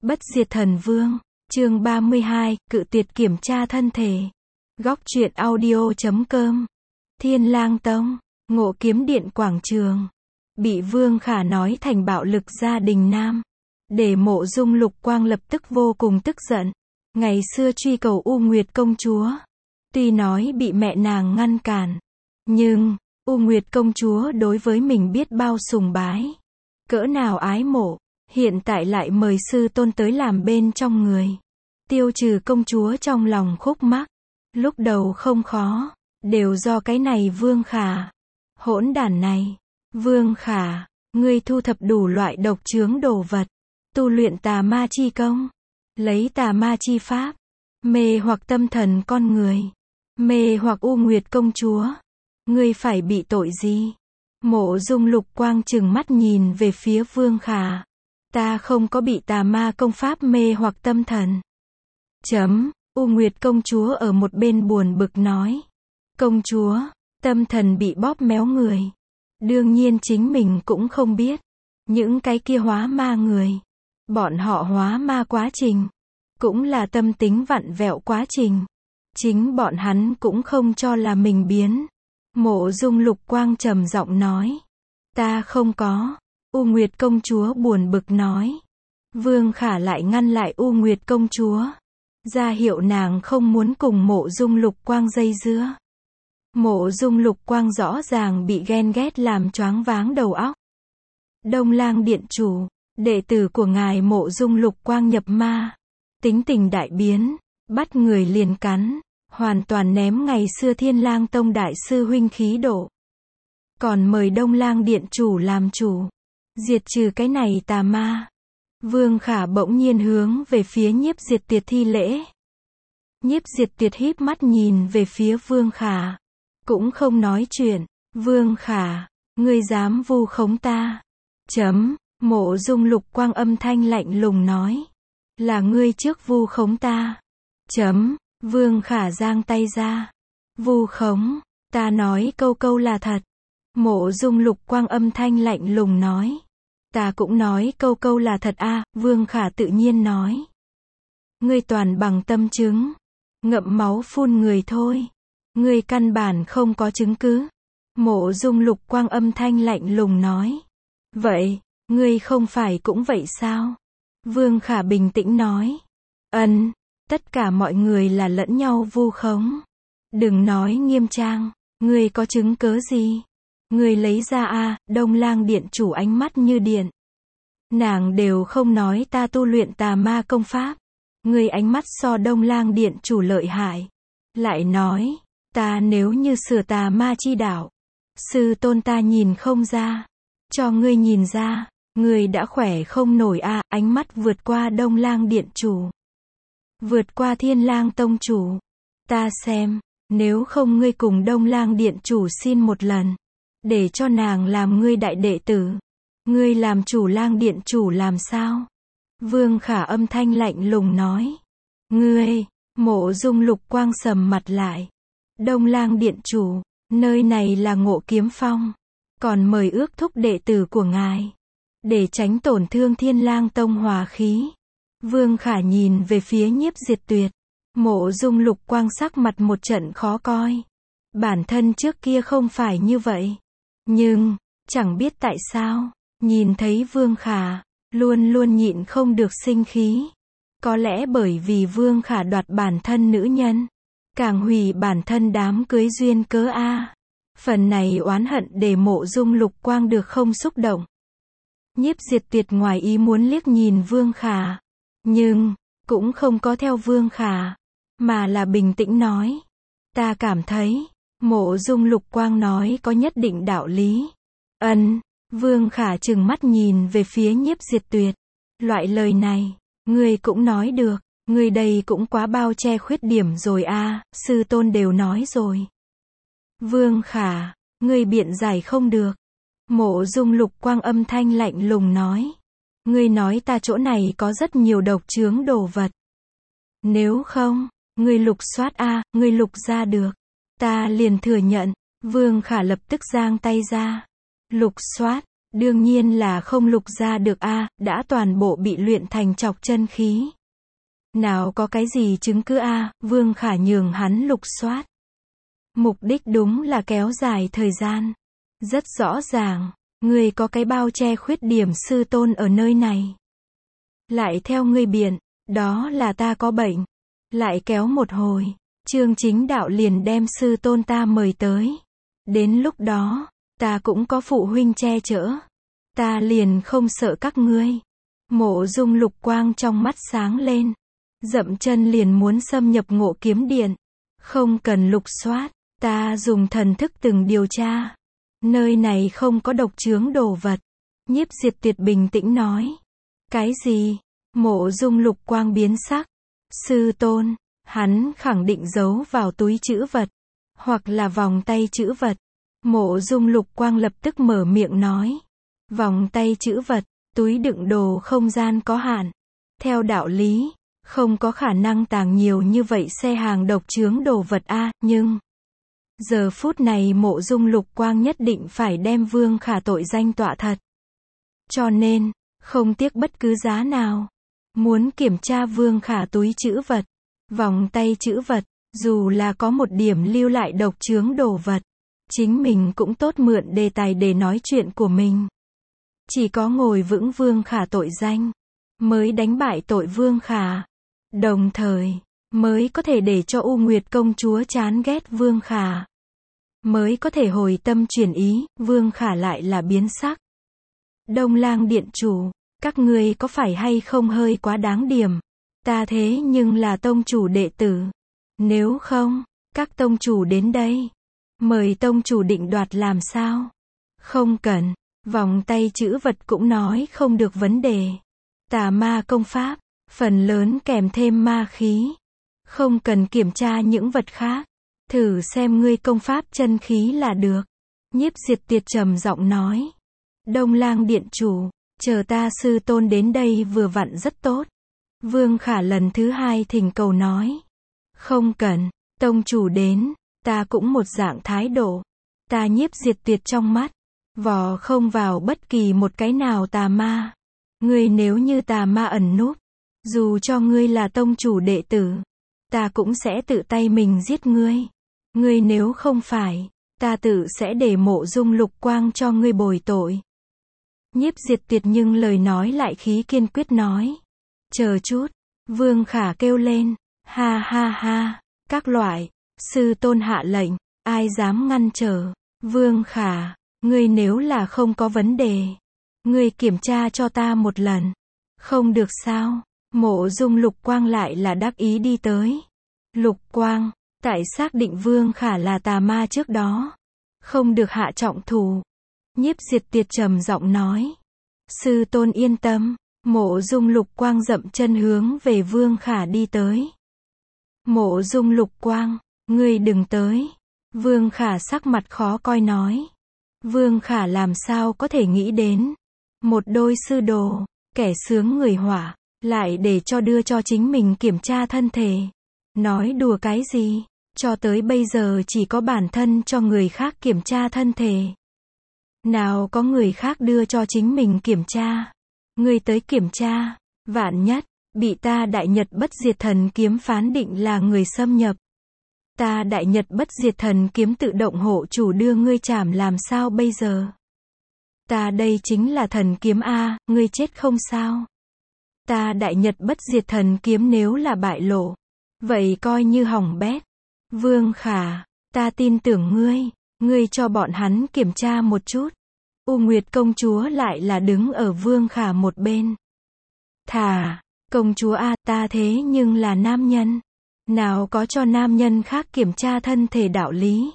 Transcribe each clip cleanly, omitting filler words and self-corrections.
Bất diệt thần vương, chương 32, cự tuyệt kiểm tra thân thể. Góc truyện audio.com. Thiên Lang Tông, Ngộ Kiếm Điện quảng trường. Bị Vương Khả nói thành bạo lực gia đình nam. Để Mộ Dung Lục Quang lập tức vô cùng tức giận. Ngày xưa truy cầu U Nguyệt công chúa. Tuy nói bị mẹ nàng ngăn cản. Nhưng, U Nguyệt công chúa đối với mình biết bao sùng bái. Cỡ nào ái mộ. Hiện tại lại mời sư tôn tới làm bên trong người. Tiêu trừ công chúa trong lòng khúc mắc. Lúc đầu không khó. Đều do cái này Vương Khả. Hỗn đản này. Vương Khả, ngươi thu thập đủ loại độc chướng đồ vật. Tu luyện tà ma chi công. Lấy tà ma chi pháp. Mê hoặc tâm thần con người. Mê hoặc U Nguyệt công chúa. Ngươi phải bị tội gì? Mộ Dung Lục Quang trừng mắt nhìn về phía Vương Khả. Ta không có bị tà ma công pháp mê hoặc tâm thần. U Nguyệt công chúa ở một bên buồn bực nói. Công chúa, tâm thần bị bóp méo người. Đương nhiên chính mình cũng không biết. Những cái kia hóa ma người. Bọn họ hóa ma quá trình. Cũng là tâm tính vặn vẹo quá trình. Chính bọn hắn cũng không cho là mình biến. Mộ Dung Lục Quang trầm giọng nói. Ta không có. U Nguyệt công chúa buồn bực nói. Vương Khả lại ngăn lại U Nguyệt công chúa. Ra hiệu nàng không muốn cùng Mộ Dung Lục Quang dây dưa. Mộ Dung Lục Quang rõ ràng bị ghen ghét làm choáng váng đầu óc. Đông Lang điện chủ, đệ tử của ngài Mộ Dung Lục Quang nhập ma. Tính tình đại biến, bắt người liền cắn, hoàn toàn ném ngày xưa Thiên Lang Tông đại sư huynh khí độ. Còn mời Đông Lang điện chủ làm chủ. Diệt trừ cái này tà ma. Vương Khả bỗng nhiên hướng về phía Nhiếp Diệt Tuyệt thi lễ. Nhiếp Diệt Tuyệt híp mắt nhìn về phía Vương Khả. Cũng không nói chuyện. Vương Khả, ngươi dám vu khống ta. Mộ Dung Lục Quang âm thanh lạnh lùng nói. Là ngươi trước vu khống ta. Vương Khả giang tay ra. Vu khống, ta nói câu câu là thật. Mộ Dung Lục Quang âm thanh lạnh lùng nói. Ta cũng nói câu câu là thật a. Vương Khả tự nhiên nói. Ngươi toàn bằng tâm chứng. Ngậm máu phun người thôi. Ngươi căn bản không có chứng cứ. Mộ Dung Lục Quang âm thanh lạnh lùng nói. Vậy, ngươi không phải cũng vậy sao? Vương Khả bình tĩnh nói. Tất cả mọi người là lẫn nhau vu khống. Đừng nói nghiêm trang. Ngươi có chứng cớ gì? Ngươi lấy ra a. Đông Lang điện chủ ánh mắt như điện. Nàng đều không nói ta tu luyện tà ma công pháp. Ngươi ánh mắt so Đông Lang điện chủ lợi hại. Lại nói, ta nếu như sửa tà ma chi đạo. Sư tôn ta nhìn không ra. Cho ngươi nhìn ra. Ngươi đã khỏe không nổi a. Ánh mắt vượt qua Đông Lang điện chủ. Vượt qua Thiên Lang tông chủ. Ta xem, nếu không ngươi cùng Đông Lang điện chủ xin một lần. Để cho nàng làm ngươi đại đệ tử. Ngươi làm chủ Lang điện chủ làm sao? Vương Khả âm thanh lạnh lùng nói. Ngươi, Mộ Dung Lục Quang sầm mặt lại. Đông Lang điện chủ, nơi này là Ngộ Kiếm Phong. Còn mời ước thúc đệ tử của ngài. Để tránh tổn thương Thiên Lang tông hòa khí. Vương Khả nhìn về phía Nhiếp Diệt Tuyệt. Mộ Dung Lục Quang sắc mặt một trận khó coi. Bản thân trước kia không phải như vậy. Nhưng, chẳng biết tại sao, nhìn thấy Vương Khả, luôn luôn nhịn không được sinh khí. Có lẽ bởi vì Vương Khả đoạt bản thân nữ nhân. Càng hủy bản thân đám cưới duyên cớ a. Phần này oán hận để Mộ Dung Lục Quang được không xúc động. Nhiếp Diệt Tuyệt ngoài ý muốn liếc nhìn Vương Khả. Nhưng, cũng không có theo Vương Khả. Mà là bình tĩnh nói. Ta cảm thấy, Mộ Dung Lục Quang nói có nhất định đạo lý. Vương Khả trừng mắt nhìn về phía Nhiếp Diệt Tuyệt. Loại lời này, ngươi cũng nói được. Ngươi đây cũng quá bao che khuyết điểm rồi a. Sư tôn đều nói rồi. Vương Khả, ngươi biện giải không được. Mộ Dung Lục Quang âm thanh lạnh lùng nói. Ngươi nói ta chỗ này có rất nhiều độc chướng đồ vật. Nếu không, ngươi lục soát a. Ngươi lục ra được. Ta liền thừa nhận. Vương Khả lập tức giang tay ra. Lục soát, Đương nhiên là không lục ra được a, đã toàn bộ bị luyện thành chọc chân khí. Nào có cái gì chứng cứ a, Vương Khả nhường hắn lục soát. Mục đích đúng là kéo dài thời gian. Rất rõ ràng, ngươi có cái bao che khuyết điểm sư tôn ở nơi này. Lại theo ngươi biện, đó là ta có bệnh. Lại kéo một hồi, Trương Chính Đạo liền đem sư tôn ta mời tới. Đến lúc đó, ta cũng có phụ huynh che chở. Ta liền không sợ các ngươi. Mộ Dung Lục quang trong mắt sáng lên. Dậm chân liền muốn xâm nhập Ngộ Kiếm Điện. Không cần lục soát, ta dùng thần thức từng điều tra. Nơi này không có độc chướng đồ vật. Nhiếp Diệt Tuyệt bình tĩnh nói. Cái gì? Mộ Dung Lục quang biến sắc. Sư tôn, hắn khẳng định giấu vào túi trữ vật. Hoặc là vòng tay trữ vật. Mộ Dung Lục quang lập tức mở miệng nói. Vòng tay trữ vật, túi đựng đồ không gian có hạn. Theo đạo lý, không có khả năng tàng nhiều như vậy xe hàng độc chướng đồ vật a, nhưng giờ phút này Mộ Dung Lục quang nhất định phải đem Vương Khả tội danh tọa thật. Cho nên, không tiếc bất cứ giá nào, muốn kiểm tra Vương Khả túi trữ vật, vòng tay trữ vật, dù là có một điểm lưu lại độc chướng đồ vật, chính mình cũng tốt mượn đề tài để nói chuyện của mình. Chỉ có ngồi vững Vương Khả tội danh, mới đánh bại tội Vương Khả. Đồng thời, mới có thể để cho U Nguyệt công chúa chán ghét Vương Khả. Mới có thể hồi tâm chuyển ý, Vương Khả lại là biến sắc. Đông Lang điện chủ, các ngươi có phải hay không hơi quá đáng điểm? Ta thế nhưng là tông chủ đệ tử. Nếu không, các tông chủ đến đây. Mời tông chủ định đoạt làm sao? Không cần, vòng tay trữ vật cũng nói không được vấn đề. Tà ma công pháp, phần lớn kèm thêm ma khí. Không cần kiểm tra những vật khác. Thử xem ngươi công pháp chân khí là được. Nhiếp Diệt Tuyệt trầm giọng nói. Đông Lang điện chủ, chờ ta sư tôn đến đây vừa vặn rất tốt. Vương Khả lần thứ hai thỉnh cầu nói. Không cần, tông chủ đến, ta cũng một dạng thái độ. Ta Nhiếp Diệt Tuyệt trong mắt, vò không vào bất kỳ một cái nào tà ma. Ngươi nếu như tà ma ẩn núp, dù cho ngươi là tông chủ đệ tử, ta cũng sẽ tự tay mình giết ngươi. Ngươi nếu không phải, ta tự sẽ để Mộ Dung Lục quang cho ngươi bồi tội. Nhiếp Diệt Tuyệt nhưng lời nói lại khí kiên quyết nói. Chờ chút, Vương Khả kêu lên, ha ha ha, các loại, sư tôn hạ lệnh, ai dám ngăn trở. Vương Khả, ngươi nếu là không có vấn đề, ngươi kiểm tra cho ta một lần. Không được sao? Mộ Dung Lục quang lại là đắc ý đi tới. Lục quang, tại xác định Vương Khả là tà ma trước đó, không được hạ trọng thủ. Nhiếp Diệt Tuyệt trầm giọng nói. Sư tôn yên tâm. Mộ Dung Lục quang dậm chân hướng về Vương Khả đi tới. Mộ Dung Lục quang, ngươi đừng tới. Vương Khả sắc mặt khó coi nói. Vương Khả làm sao có thể nghĩ đến. Một đôi sư đồ, kẻ sướng người họa, lại để cho đưa cho chính mình kiểm tra thân thể. Nói đùa cái gì, cho tới bây giờ chỉ có bản thân cho người khác kiểm tra thân thể. Nào có người khác đưa cho chính mình kiểm tra. Ngươi tới kiểm tra, vạn nhất, bị ta Đại Nhật Bất Diệt Thần Kiếm phán định là người xâm nhập. Ta Đại Nhật Bất Diệt Thần Kiếm tự động hộ chủ đưa ngươi trảm làm sao bây giờ? Ta đây chính là thần kiếm a, ngươi chết không sao? Ta Đại Nhật Bất Diệt Thần Kiếm nếu là bại lộ, vậy coi như hỏng bét. Vương Khả, ta tin tưởng ngươi cho bọn hắn kiểm tra một chút. U Nguyệt công chúa lại là đứng ở Vương Khả một bên. Thà, công chúa a, ta thế nhưng là nam nhân. Nào có cho nam nhân khác kiểm tra thân thể đạo lý.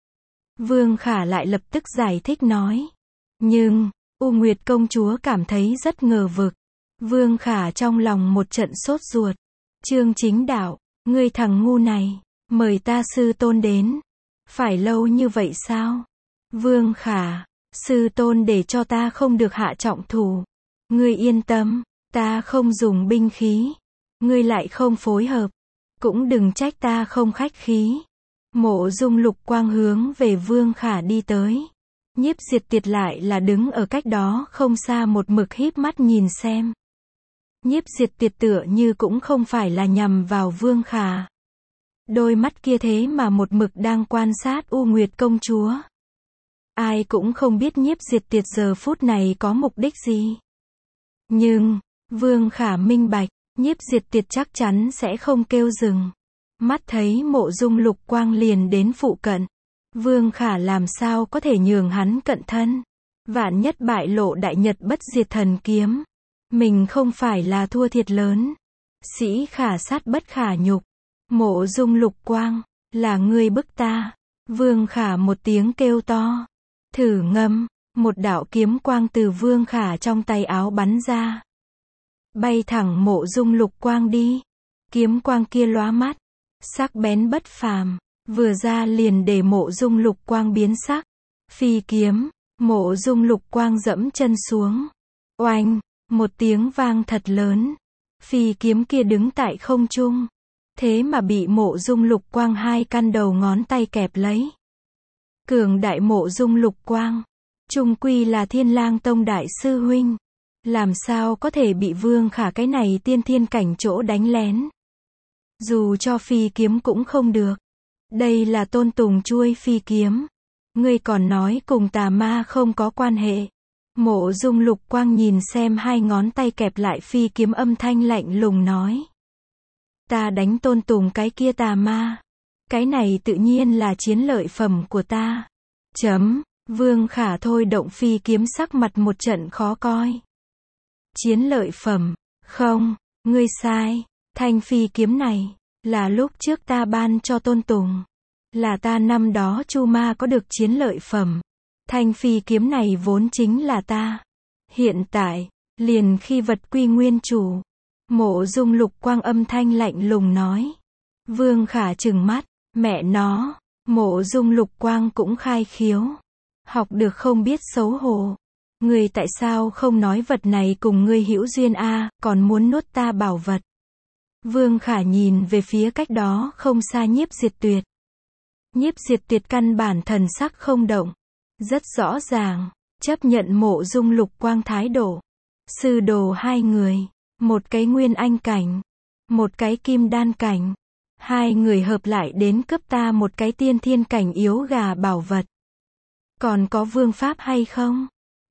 Vương Khả lại lập tức giải thích nói. Nhưng, U Nguyệt công chúa cảm thấy rất ngờ vực. Vương Khả trong lòng một trận sốt ruột. Trương Chính Đạo, ngươi thằng ngu này, mời ta sư tôn đến. Phải lâu như vậy sao? Vương Khả, sư tôn để cho ta không được hạ trọng thủ. Ngươi yên tâm, ta không dùng binh khí. Ngươi lại không phối hợp, cũng đừng trách ta không khách khí. Mộ Dung Lục quang hướng về Vương Khả đi tới. Nhiếp Diệt Tiệt lại là đứng ở cách đó không xa một mực híp mắt nhìn xem. Nhiếp Diệt Tiệt tựa như cũng không phải là nhằm vào Vương Khả. Đôi mắt kia thế mà một mực đang quan sát U Nguyệt công chúa. Ai cũng không biết Nhiếp Diệt Tiệt giờ phút này có mục đích gì. Nhưng, Vương Khả minh bạch, Nhiếp Diệt Tiệt chắc chắn sẽ không kêu dừng. Mắt thấy Mộ Dung Lục Quang liền đến phụ cận. Vương Khả làm sao có thể nhường hắn cận thân. Vạn nhất bại lộ đại nhật bất diệt thần kiếm. Mình không phải là thua thiệt lớn. Sĩ khả sát bất khả nhục. Mộ Dung Lục Quang, là ngươi bức ta. Vương Khả một tiếng kêu to. Thử ngâm, một đạo kiếm quang từ Vương Khả trong tay áo bắn ra. Bay thẳng Mộ Dung Lục Quang đi. Kiếm quang kia lóa mắt, sắc bén bất phàm, vừa ra liền để Mộ Dung Lục Quang biến sắc. Phi kiếm, Mộ Dung Lục Quang dẫm chân xuống. Oanh, một tiếng vang thật lớn. Phi kiếm kia đứng tại không trung. Thế mà bị Mộ Dung Lục Quang hai căn đầu ngón tay kẹp lấy. Cường đại Mộ Dung Lục Quang, chung quy là Thiên Lang Tông đại sư huynh. Làm sao có thể bị Vương Khả cái này tiên thiên cảnh chỗ đánh lén. Dù cho phi kiếm cũng không được. Đây là Tôn Tùng chuôi phi kiếm. Ngươi còn nói cùng tà ma không có quan hệ. Mộ Dung Lục Quang nhìn xem hai ngón tay kẹp lại phi kiếm, âm thanh lạnh lùng nói. Ta đánh Tôn Tùng cái kia tà ma. Cái này tự nhiên là chiến lợi phẩm của ta. Vương Khả thôi động phi kiếm, sắc mặt một trận khó coi. Chiến lợi phẩm? Không, ngươi sai. Thanh phi kiếm này, là lúc trước ta ban cho Tôn Tùng. Là ta năm đó chu ma có được chiến lợi phẩm. Thanh phi kiếm này vốn chính là ta. Hiện tại, liền khi vật quy nguyên chủ. Mộ Dung Lục Quang âm thanh lạnh lùng nói. Vương Khả trừng mắt, mẹ nó, Mộ Dung Lục Quang cũng khai khiếu. Học được không biết xấu hổ. Ngươi tại sao không nói vật này cùng ngươi hữu duyên a, còn muốn nuốt ta bảo vật. Vương Khả nhìn về phía cách đó không xa Nhiếp Diệt Tuyệt. Nhiếp Diệt Tuyệt căn bản thần sắc không động. Rất rõ ràng, chấp nhận Mộ Dung Lục Quang thái độ. Sư đồ hai người, một cái nguyên anh cảnh, một cái kim đan cảnh. Hai người hợp lại đến cướp ta một cái tiên thiên cảnh yếu gà bảo vật. Còn có vương pháp hay không?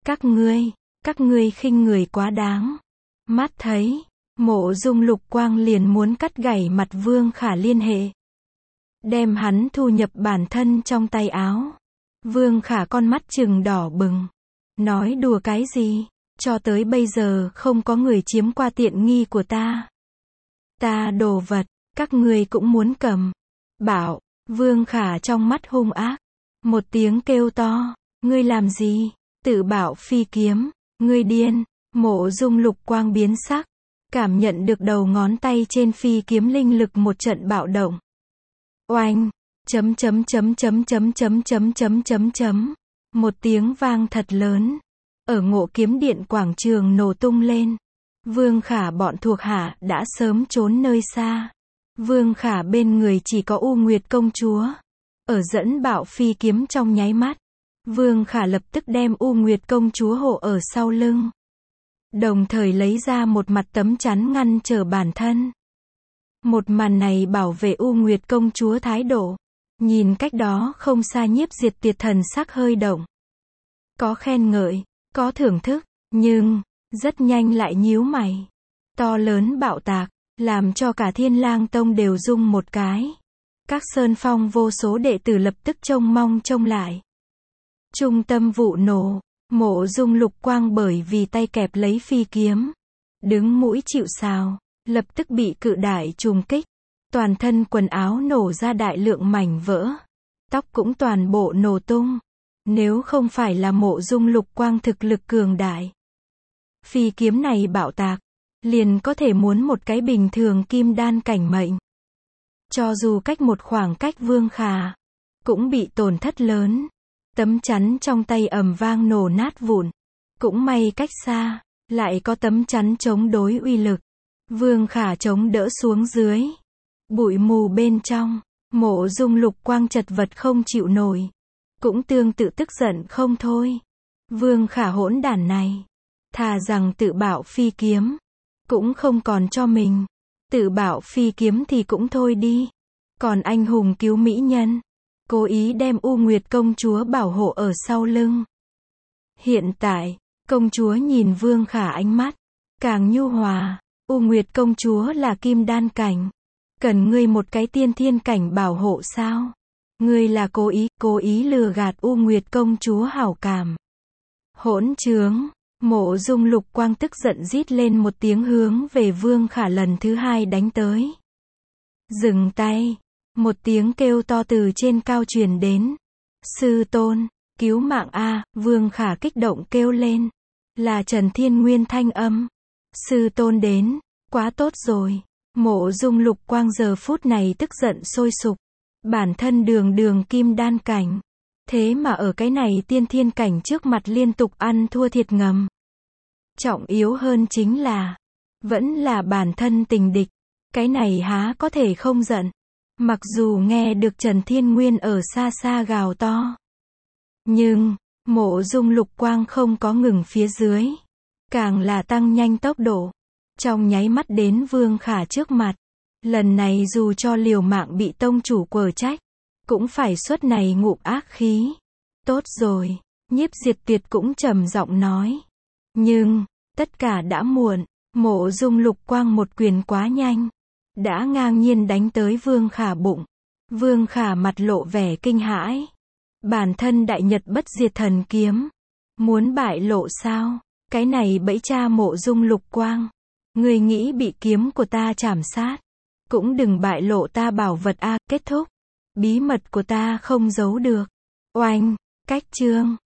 Các ngươi khinh người quá đáng. Mắt thấy, Mộ Dung Lục Quang liền muốn cắt gãy mặt Vương Khả liên hệ. Đem hắn thu nhập bản thân trong tay áo. Vương Khả con mắt trừng đỏ bừng. Nói đùa cái gì? Cho tới bây giờ không có người chiếm qua tiện nghi của ta. Ta đồ vật, các ngươi cũng muốn cầm. Bảo, Vương Khả trong mắt hung ác. Một tiếng kêu to, ngươi làm gì? Tự bảo phi kiếm, ngươi điên. Mộ Dung Lục Quang biến sắc, cảm nhận được đầu ngón tay trên phi kiếm linh lực một trận bạo động. Oanh, một tiếng vang thật lớn, ở Ngộ Kiếm Điện quảng trường nổ tung lên. Vương Khả bọn thuộc hạ đã sớm trốn nơi xa. Vương Khả bên người chỉ có U Nguyệt công chúa. Ở dẫn bạo phi kiếm trong nháy mắt, Vương Khả lập tức đem U Nguyệt công chúa hộ ở sau lưng. Đồng thời lấy ra một mặt tấm chắn ngăn trở bản thân. Một màn này bảo vệ U Nguyệt công chúa thái độ. Nhìn cách đó không xa Nhiếp Diệt Tuyệt thần sắc hơi động. Có khen ngợi, có thưởng thức, nhưng, rất nhanh lại nhíu mày. To lớn bạo tạc, làm cho cả Thiên Lang Tông đều rung một cái. Các sơn phong vô số đệ tử lập tức trông mong trông lại. Trung tâm vụ nổ, Mộ Dung Lục Quang bởi vì tay kẹp lấy phi kiếm, đứng mũi chịu sào, lập tức bị cự đại trùng kích. Toàn thân quần áo nổ ra đại lượng mảnh vỡ. Tóc cũng toàn bộ nổ tung. Nếu không phải là Mộ Dung Lục Quang thực lực cường đại, phi kiếm này bạo tạc, liền có thể muốn một cái bình thường kim đan cảnh mệnh. Cho dù cách một khoảng cách Vương Khả, cũng bị tổn thất lớn. Tấm chắn trong tay ầm vang nổ nát vụn. Cũng may cách xa, lại có tấm chắn chống đối uy lực. Vương Khả chống đỡ xuống dưới. Bụi mù bên trong, Mộ Dung Lục Quang chật vật không chịu nổi. cũng tương tự tức giận không thôi. Vương Khả hỗn đản này, thà rằng tự bạo phi kiếm, cũng không còn cho mình. Tự bạo phi kiếm thì cũng thôi đi. Còn anh hùng cứu mỹ nhân, cố ý đem U Nguyệt công chúa bảo hộ ở sau lưng. Hiện tại, công chúa nhìn Vương Khả ánh mắt càng nhu hòa. U Nguyệt công chúa là kim đan cảnh, cần ngươi một cái tiên thiên cảnh bảo hộ sao? Ngươi là cố ý lừa gạt U Nguyệt công chúa hảo cảm. Hỗn trướng! Mộ Dung Lục Quang tức giận rít lên một tiếng hướng về Vương Khả lần thứ hai đánh tới. Dừng tay! Một tiếng kêu to từ trên cao truyền đến. Sư tôn, cứu mạng a! Vương Khả kích động kêu lên. Là Trần Thiên Nguyên thanh âm. Sư tôn đến, quá tốt rồi. Mộ Dung Lục Quang giờ phút này tức giận sôi sục. Bản thân đường kim đan cảnh, thế mà ở cái này tiên thiên cảnh trước mặt liên tục ăn thua thiệt ngầm. Trọng yếu hơn chính là, vẫn là bản thân tình địch, cái này há có thể không giận. Mặc dù nghe được Trần Thiên Nguyên ở xa xa gào to, nhưng, Mộ Dung Lục Quang không có ngừng phía dưới, càng là tăng nhanh tốc độ, trong nháy mắt đến Vương Khả trước mặt. Lần này dù cho liều mạng bị tông chủ quở trách, cũng phải xuất này ngụm ác khí. Tốt rồi, Nhiếp Diệt Tuyệt cũng trầm giọng nói. Nhưng, tất cả đã muộn, Mộ Dung Lục Quang một quyền quá nhanh, đã ngang nhiên đánh tới Vương Khả bụng. Vương Khả mặt lộ vẻ kinh hãi. Bản thân đại nhật bất diệt thần kiếm, muốn bại lộ sao? Cái này bẫy cha Mộ Dung Lục Quang, ngươi nghĩ bị kiếm của ta chảm sát, cũng đừng bại lộ ta bảo vật a. Kết thúc, bí mật của ta không giấu được. Oanh, cách chương.